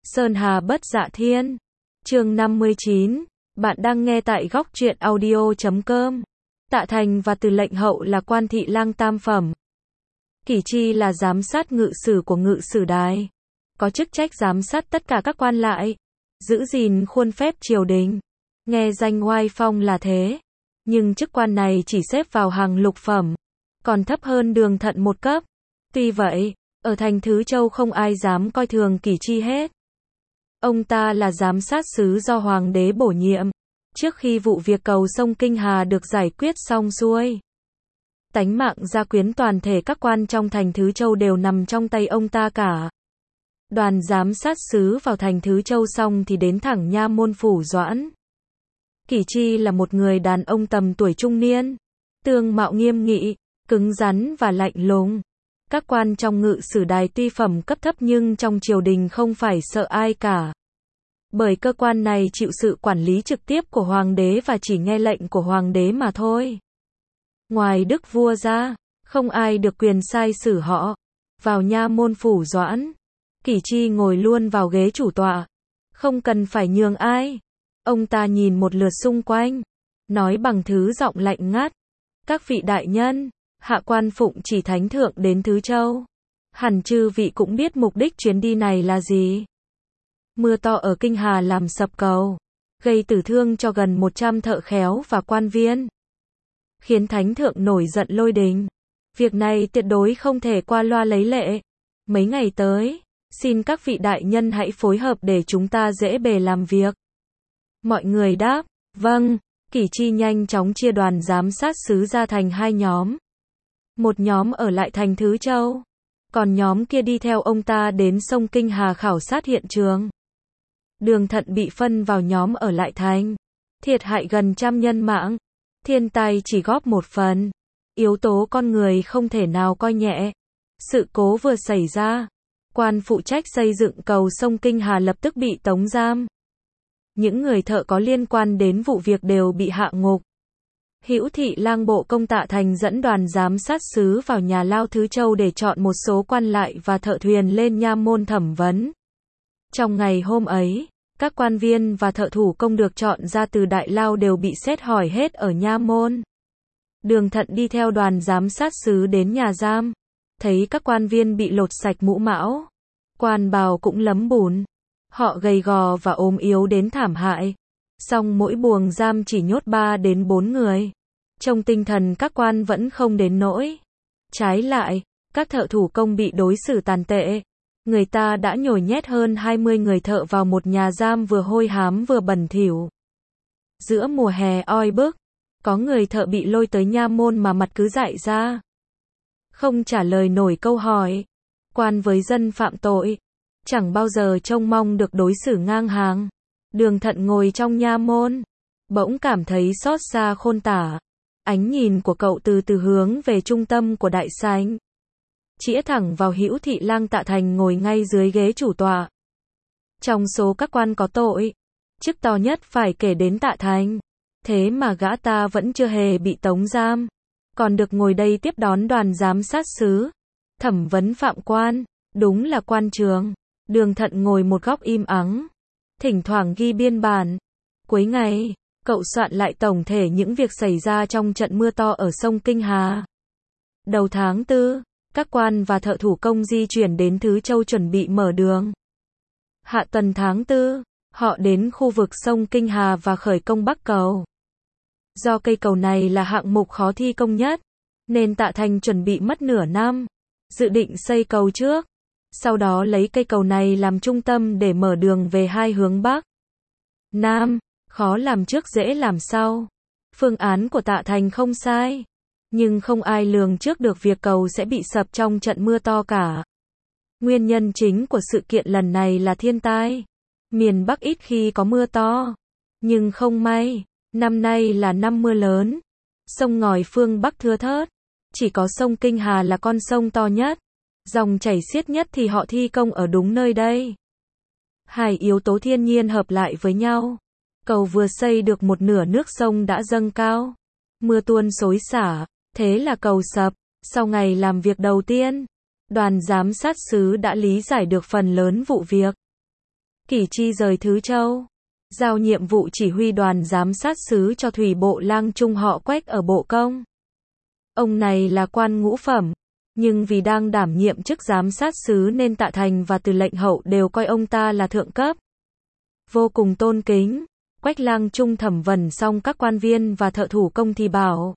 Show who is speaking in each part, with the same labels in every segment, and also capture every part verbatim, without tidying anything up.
Speaker 1: Sơn Hà Bất Dạ Thiên. Chương năm mươi chín. Bạn đang nghe tại góc truyện audio chấm com. Tạ Thành và Từ Lệnh Hậu là quan thị lang tam phẩm. Kỷ Chi là giám sát ngự sử của ngự sử đài, có chức trách giám sát tất cả các quan lại, giữ gìn khuôn phép triều đình. Nghe danh oai phong là thế, nhưng chức quan này chỉ xếp vào hàng lục phẩm, còn thấp hơn Đường Thận một cấp. Tuy vậy, ở thành Thứ Châu không ai dám coi thường Kỷ Chi hết. Ông ta là giám sát sứ do Hoàng đế bổ nhiệm, trước khi vụ việc cầu sông Kinh Hà được giải quyết xong xuôi. Tánh mạng gia quyến toàn thể các quan trong thành Thứ Châu đều nằm trong tay ông ta cả. Đoàn giám sát sứ vào thành Thứ Châu xong thì đến thẳng nha môn phủ Doãn. Kỷ Chi là một người đàn ông tầm tuổi trung niên, tương mạo nghiêm nghị, cứng rắn và lạnh lùng. Các quan trong ngự sử đài tuy phẩm cấp thấp nhưng trong triều đình không phải sợ ai cả. Bởi cơ quan này chịu sự quản lý trực tiếp của hoàng đế và chỉ nghe lệnh của hoàng đế mà thôi. Ngoài đức vua ra, không ai được quyền sai xử họ. Vào nha môn phủ Doãn, Kỷ Chi ngồi luôn vào ghế chủ tọa, không cần phải nhường ai. Ông ta nhìn một lượt xung quanh, nói bằng thứ giọng lạnh ngắt: "Các vị đại nhân, hạ quan phụng chỉ thánh thượng đến Thứ Châu. Hẳn chư vị cũng biết mục đích chuyến đi này là gì. Mưa to ở Kinh Hà làm sập cầu, gây tử thương cho gần một trăm thợ khéo và quan viên, khiến thánh thượng nổi giận lôi đình. Việc này tuyệt đối không thể qua loa lấy lệ. Mấy ngày tới, xin các vị đại nhân hãy phối hợp để chúng ta dễ bề làm việc." Mọi người đáp: "Vâng." Kỷ Chi nhanh chóng chia đoàn giám sát sứ ra thành hai nhóm. Một nhóm ở lại thành Thứ Châu, còn nhóm kia đi theo ông ta đến sông Kinh Hà khảo sát hiện trường. Đường Thận bị phân vào nhóm ở lại thành, thiệt hại gần trăm nhân mạng. Thiên tai chỉ góp một phần, yếu tố con người không thể nào coi nhẹ. Sự cố vừa xảy ra, quan phụ trách xây dựng cầu sông Kinh Hà lập tức bị tống giam. Những người thợ có liên quan đến vụ việc đều bị hạ ngục. Hữu thị lang bộ công Tạ Thành dẫn đoàn giám sát sứ vào nhà lao Thứ Châu để chọn một số quan lại và thợ thuyền lên nha môn thẩm vấn. Trong ngày hôm ấy, các quan viên và thợ thủ công được chọn ra từ đại lao đều bị xét hỏi hết ở nha môn. Đường Thận đi theo đoàn giám sát sứ đến nhà giam, thấy các quan viên bị lột sạch mũ mão, quan bào cũng lấm bùn. Họ gầy gò và ốm yếu đến thảm hại. Song mỗi buồng giam chỉ nhốt ba đến bốn người. Trong tinh thần các quan vẫn không đến nỗi. Trái lại, các thợ thủ công bị đối xử tàn tệ. Người ta đã nhồi nhét hơn hai mươi người thợ vào một nhà giam vừa hôi hám vừa bẩn thỉu. Giữa mùa hè oi bức, có người thợ bị lôi tới nha môn mà mặt cứ dại ra, không trả lời nổi câu hỏi. Quan với dân phạm tội, chẳng bao giờ trông mong được đối xử ngang hàng. Đường Thận ngồi trong nha môn, bỗng cảm thấy xót xa khôn tả. Ánh nhìn của cậu từ từ hướng về trung tâm của đại sảnh, chĩa thẳng vào Hữu thị lang Tạ Thành ngồi ngay dưới ghế chủ tọa. Trong số các quan có tội, chức to nhất phải kể đến Tạ Thành. Thế mà gã ta vẫn chưa hề bị tống giam, còn được ngồi đây tiếp đón đoàn giám sát sứ, thẩm vấn phạm quan. Đúng là quan trường. Đường Thận ngồi một góc im ắng, thỉnh thoảng ghi biên bản. Cuối ngày, cậu soạn lại tổng thể những việc xảy ra trong trận mưa to ở sông Kinh Hà. Đầu tháng tư, các quan và thợ thủ công di chuyển đến Thứ Châu chuẩn bị mở đường. Hạ tuần tháng tư, họ đến khu vực sông Kinh Hà và khởi công bắc cầu. Do cây cầu này là hạng mục khó thi công nhất, nên Tạ Thành chuẩn bị mất nửa năm, dự định xây cầu trước, sau đó lấy cây cầu này làm trung tâm để mở đường về hai hướng Bắc Nam. Khó làm trước dễ làm sau. Phương án của Tạ Thành không sai, nhưng không ai lường trước được việc cầu sẽ bị sập trong trận mưa to cả. Nguyên nhân chính của sự kiện lần này là thiên tai. Miền Bắc ít khi có mưa to, nhưng không may, năm nay là năm mưa lớn. Sông ngòi phương Bắc thưa thớt, chỉ có sông Kinh Hà là con sông to nhất, dòng chảy xiết nhất thì họ thi công ở đúng nơi đây. Hai yếu tố thiên nhiên hợp lại với nhau. Cầu vừa xây được một nửa nước sông đã dâng cao. Mưa tuôn xối xả, thế là cầu sập. Sau ngày làm việc đầu tiên, đoàn giám sát sứ đã lý giải được phần lớn vụ việc. Kỷ Chi rời Thứ Châu, giao nhiệm vụ chỉ huy đoàn giám sát sứ cho thủy bộ lang trung họ Quách ở Bộ Công. Ông này là quan ngũ phẩm, nhưng vì đang đảm nhiệm chức giám sát sứ nên Tạ Thành và Từ lệnh hậu đều coi ông ta là thượng cấp. Vô cùng tôn kính, Quách lang trung thẩm vấn xong các quan viên và thợ thủ công thì bảo: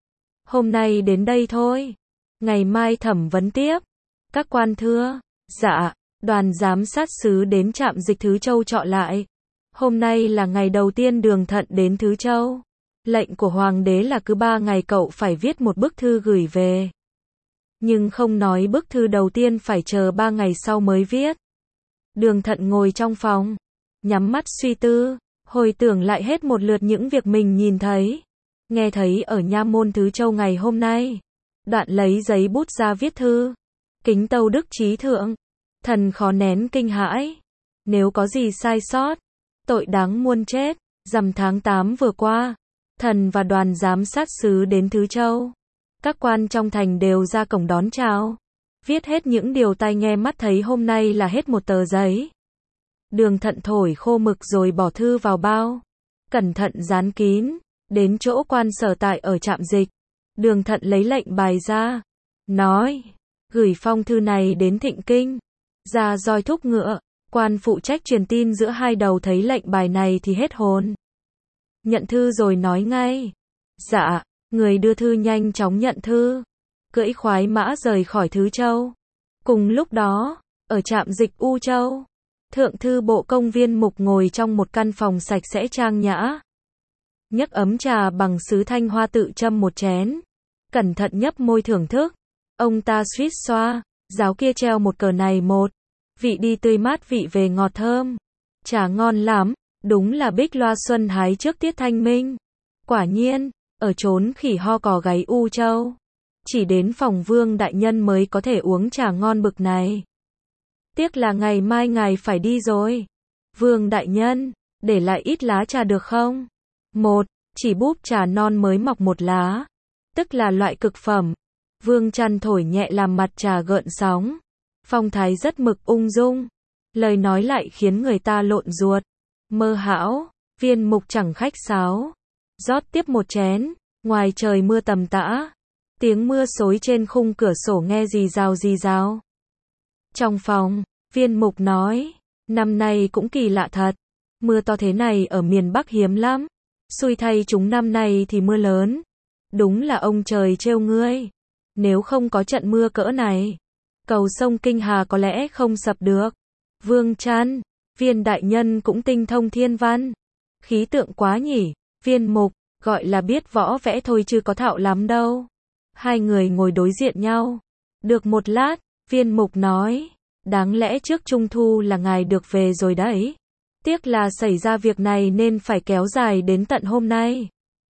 Speaker 1: hôm nay đến đây thôi, ngày mai thẩm vấn tiếp. Các quan thưa: dạ. Đoàn giám sát sứ đến trạm dịch Thứ Châu trọ lại. Hôm nay là ngày đầu tiên Đường Thận đến Thứ Châu. Lệnh của Hoàng đế là cứ ba ngày cậu phải viết một bức thư gửi về. Nhưng không nói bức thư đầu tiên phải chờ ba ngày sau mới viết. Đường Thận ngồi trong phòng, nhắm mắt suy tư, hồi tưởng lại hết một lượt những việc mình nhìn thấy, nghe thấy ở nha môn Thứ Châu ngày hôm nay. Đoạn lấy giấy bút ra viết thư. Kính tâu đức trí thượng, thần khó nén kinh hãi. Nếu có gì sai sót, tội đáng muôn chết. Rằm tháng tám vừa qua, thần và đoàn giám sát sứ đến Thứ Châu. Các quan trong thành đều ra cổng đón chào. Viết hết những điều tai nghe mắt thấy hôm nay là hết một tờ giấy. Đường Thận thổi khô mực rồi bỏ thư vào bao, cẩn thận dán kín, đến chỗ quan sở tại ở trạm dịch. Đường Thận lấy lệnh bài ra, nói: gửi phong thư này đến Thịnh Kinh. Ra roi thúc ngựa, quan phụ trách truyền tin giữa hai đầu thấy lệnh bài này thì hết hồn. Nhận thư rồi nói ngay: dạ. Người đưa thư nhanh chóng nhận thư, cưỡi khoái mã rời khỏi Thứ Châu. Cùng lúc đó, ở trạm dịch U Châu, Thượng thư Bộ Công Viên Mục ngồi trong một căn phòng sạch sẽ trang nhã. Nhấc ấm trà bằng sứ thanh hoa tự châm một chén, cẩn thận nhấp môi thưởng thức. Ông ta suýt xoa, giáo kia treo một cờ này một, vị đi tươi mát vị về ngọt thơm. Trà ngon lắm, đúng là bích loa xuân hái trước tiết thanh minh. Quả nhiên, ở chốn khỉ ho cò gáy U Châu, chỉ đến phòng Vương đại nhân mới có thể uống trà ngon bực này. Tiếc là ngày mai ngài phải đi rồi. Vương đại nhân, để lại ít lá trà được không? Một, chỉ búp trà non mới mọc một lá, tức là loại cực phẩm. Vương chăn thổi nhẹ làm mặt trà gợn sóng, phong thái rất mực ung dung, lời nói lại khiến người ta lộn ruột. Mơ hão, Viên Mục chẳng khách sáo, rót tiếp một chén. Ngoài trời mưa tầm tã, tiếng mưa xối trên khung cửa sổ nghe rì rào rì rào. Trong phòng, Viên Mục nói: năm nay cũng kỳ lạ thật, mưa to thế này ở miền Bắc hiếm lắm. Xui thay chúng năm nay thì mưa lớn. Đúng là ông trời trêu ngươi. Nếu không có trận mưa cỡ này, cầu sông Kinh Hà có lẽ không sập được. Vương Chăn, Viên đại nhân cũng tinh thông thiên văn, khí tượng quá nhỉ. Viên Mục, gọi là biết võ vẽ thôi chứ có thạo lắm đâu. Hai người ngồi đối diện nhau. Được một lát, Viên Mục nói: đáng lẽ trước Trung Thu là ngài được về rồi đấy. Tiếc là xảy ra việc này nên phải kéo dài đến tận hôm nay.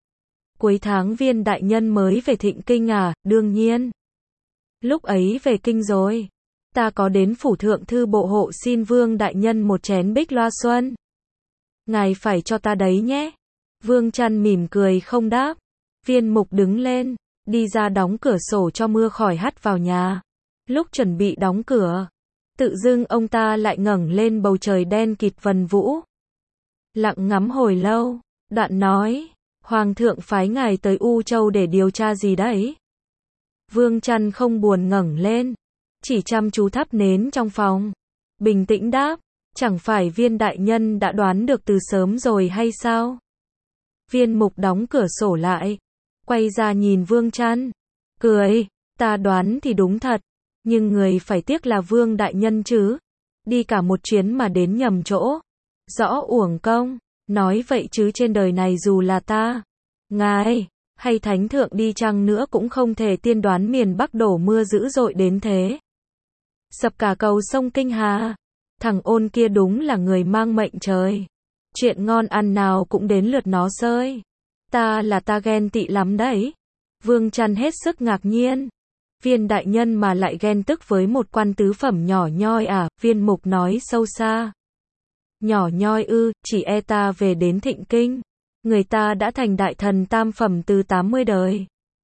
Speaker 1: Cuối tháng Viên đại nhân mới về Thịnh Kinh à? Đương nhiên. Lúc ấy về kinh rồi, ta có đến phủ thượng thư bộ hộ xin Vương đại nhân một chén bích loa xuân. Ngài phải cho ta đấy nhé. Vương Chăn mỉm cười không đáp. Viên Mục đứng lên, đi ra đóng cửa sổ cho mưa khỏi hắt vào nhà. Lúc chuẩn bị đóng cửa, tự dưng ông ta lại ngẩng lên bầu trời đen kịt vần vũ. Lặng ngắm hồi lâu, đoạn nói: Hoàng thượng phái ngài tới U Châu để điều tra gì đấy? Vương Chăn không buồn ngẩng lên, chỉ chăm chú thắp nến trong phòng, bình tĩnh đáp: chẳng phải Viên đại nhân đã đoán được từ sớm rồi hay sao? Viên Mục đóng cửa sổ lại, quay ra nhìn Vương Chăn, cười: ta đoán thì đúng thật, nhưng người phải tiếc là Vương đại nhân chứ. Đi cả một chuyến mà đến nhầm chỗ, rõ uổng công. Nói vậy chứ trên đời này dù là ta, ngài, hay thánh thượng đi chăng nữa cũng không thể tiên đoán miền Bắc đổ mưa dữ dội đến thế. Sập cả cầu sông Kinh Hà. Thằng Ôn kia đúng là người mang mệnh trời. Chuyện ngon ăn nào cũng đến lượt nó sơi. Ta là ta ghen tị lắm đấy. Vương Chăn hết sức ngạc nhiên. Viên đại nhân mà lại ghen tức với một quan tứ phẩm nhỏ nhoi à? Viên Mục nói sâu xa. Nhỏ nhoi ư? Chỉ e ta về đến Thịnh Kinh, người ta đã thành đại thần tam phẩm từ tám mươi đời.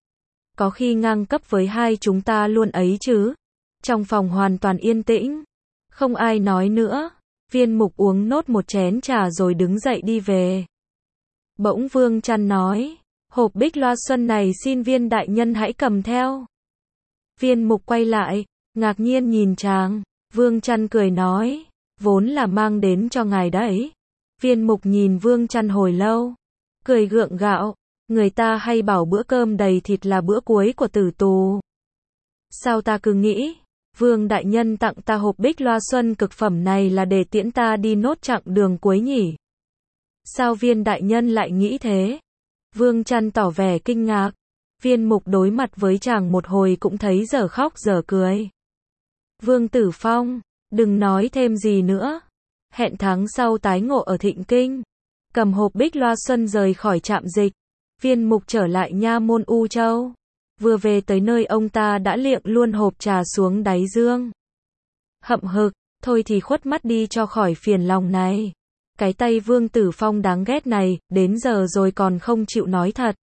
Speaker 1: Có khi ngang cấp với hai chúng ta luôn ấy chứ. Trong phòng hoàn toàn yên tĩnh, không ai nói nữa. Viên mục uống nốt một chén trà rồi đứng dậy đi về. Bỗng Vương Chăn nói, hộp bích loa xuân này xin Viên đại nhân hãy cầm theo. Viên mục quay lại, ngạc nhiên nhìn chàng. Vương Chăn cười nói, vốn là mang đến cho ngài đấy. Viên mục nhìn Vương Chăn hồi lâu, cười gượng gạo, người ta hay bảo bữa cơm đầy thịt là bữa cuối của tử tù. Sao ta cứ nghĩ, Vương đại nhân tặng ta hộp bích loa xuân cực phẩm này là để tiễn ta đi nốt chặng đường cuối nhỉ? Sao Viên đại nhân lại nghĩ thế? Vương Chăn tỏ vẻ kinh ngạc. Viên mục đối mặt với chàng một hồi cũng thấy dở khóc dở cười. Vương Tử Phong, đừng nói thêm gì nữa. Hẹn tháng sau tái ngộ ở Thịnh Kinh. Cầm hộp bích loa xuân rời khỏi trạm dịch. Viên mục trở lại nha môn U Châu. Vừa về tới nơi ông ta đã liệng luôn hộp trà xuống đáy dương. Hậm hực, thôi thì khuất mắt đi cho khỏi phiền lòng này. Cái tay Vương Tử Phong đáng ghét này, đến giờ rồi còn không chịu nói thật.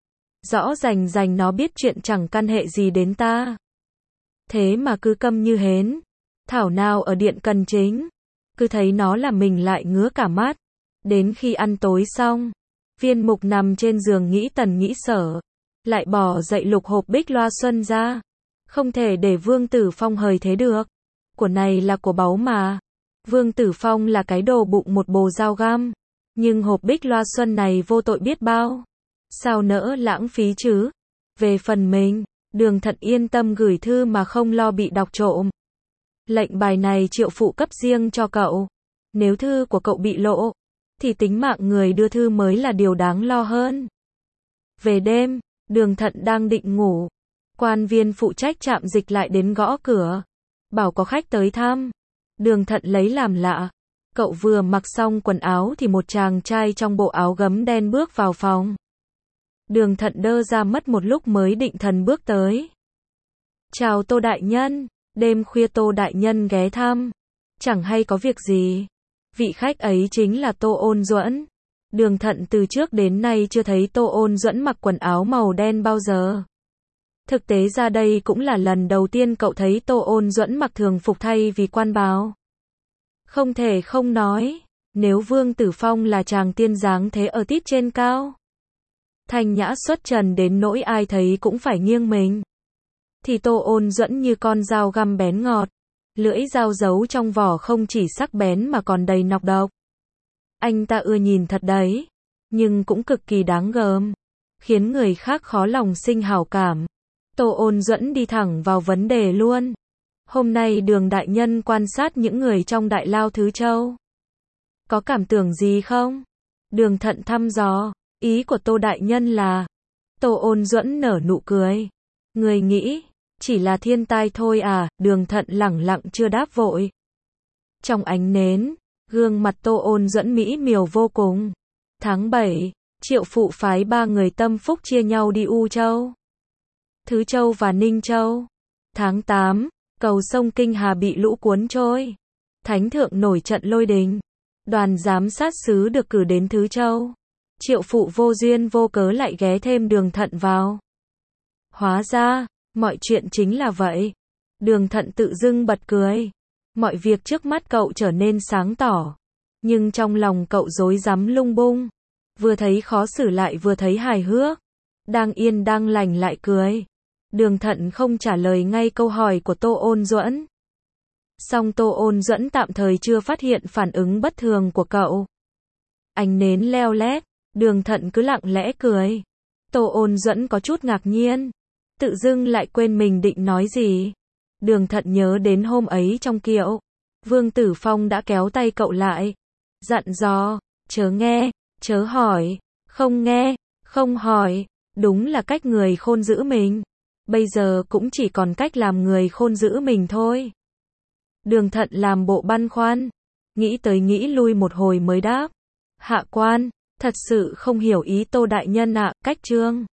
Speaker 1: Rõ rành rành nó biết chuyện chẳng căn hệ gì đến ta. Thế mà cứ câm như hến. Thảo nào ở điện Cần Chính. Cứ thấy nó là mình lại ngứa cả mắt. Đến khi ăn tối xong, Viên mục nằm trên giường nghĩ tần nghĩ sở. Lại bỏ dậy lục hộp bích loa xuân ra. Không thể để Vương Tử Phong hời thế được. Của này là của báu mà. Vương Tử Phong là cái đồ bụng một bồ dao găm. Nhưng hộp bích loa xuân này vô tội biết bao. Sao nỡ lãng phí chứ? Về phần mình, Đường Thận yên tâm gửi thư mà không lo bị đọc trộm. Lệnh bài này Triệu phụ cấp riêng cho cậu. Nếu thư của cậu bị lộ, thì tính mạng người đưa thư mới là điều đáng lo hơn. Về đêm, Đường Thận đang định ngủ. Quan viên phụ trách trạm dịch lại đến gõ cửa. Bảo có khách tới thăm. Đường Thận lấy làm lạ. Cậu vừa mặc xong quần áo thì một chàng trai trong bộ áo gấm đen bước vào phòng. Đường Thận đơ ra mất một lúc mới định thần bước tới. Chào Tô đại nhân, đêm khuya Tô đại nhân ghé thăm. Chẳng hay có việc gì. Vị khách ấy chính là Tô Ôn Duẫn. Đường Thận từ trước đến nay chưa thấy Tô Ôn Duẫn mặc quần áo màu đen bao giờ. Thực tế ra đây cũng là lần đầu tiên cậu thấy Tô Ôn Duẫn mặc thường phục thay vì quan bào. Không thể không nói, nếu Vương Tử Phong là chàng tiên dáng thế ở tít trên cao, thanh nhã xuất trần đến nỗi ai thấy cũng phải nghiêng mình, thì Tô Ôn Duẫn như con dao găm bén ngọt, lưỡi dao giấu trong vỏ không chỉ sắc bén mà còn đầy nọc độc. Anh ta ưa nhìn thật đấy, nhưng cũng cực kỳ đáng gờm, khiến người khác khó lòng sinh hảo cảm. Tô Ôn Duẫn đi thẳng vào vấn đề luôn. Hôm nay Đường đại nhân quan sát những người trong Đại Lao Thứ Châu. Có cảm tưởng gì không? Đường Thận thăm dò, ý của Tô đại nhân là... Tô Ôn Duẫn nở nụ cười. Người nghĩ, chỉ là thiên tai thôi à? Đường Thận lẳng lặng chưa đáp vội. Trong ánh nến, gương mặt Tô Ôn Duẫn mỹ miều vô cùng. Tháng bảy, Triệu phụ phái ba người tâm phúc chia nhau đi U Châu, Thứ Châu và Ninh Châu. Tháng tám, cầu sông Kinh Hà bị lũ cuốn trôi. Thánh thượng nổi trận lôi đình. Đoàn giám sát sứ được cử đến Thứ Châu. Triệu phụ vô duyên vô cớ lại ghé thêm Đường Thận vào. Hóa ra, mọi chuyện chính là vậy. Đường Thận tự dưng bật cười. Mọi việc trước mắt cậu trở nên sáng tỏ. Nhưng trong lòng cậu rối rắm lung bung. Vừa thấy khó xử lại vừa thấy hài hước. Đang yên đang lành lại cười. Đường Thận không trả lời ngay câu hỏi của Tô Ôn Duẫn. Song Tô Ôn Duẫn tạm thời chưa phát hiện phản ứng bất thường của cậu. Ánh nến leo lét, Đường Thận cứ lặng lẽ cười. Tô Ôn Duẫn có chút ngạc nhiên. Tự dưng lại quên mình định nói gì. Đường Thận nhớ đến hôm ấy trong kiệu. Vương Tử Phong đã kéo tay cậu lại. Dặn dò, chớ nghe, chớ hỏi, không nghe, không hỏi. Đúng là cách người khôn giữ mình. Bây giờ cũng chỉ còn cách làm người khôn giữ mình thôi. Đường Thận làm bộ băn khoăn. Nghĩ tới nghĩ lui một hồi mới đáp. Hạ quan, thật sự không hiểu ý Tô đại nhân ạ. Cách chương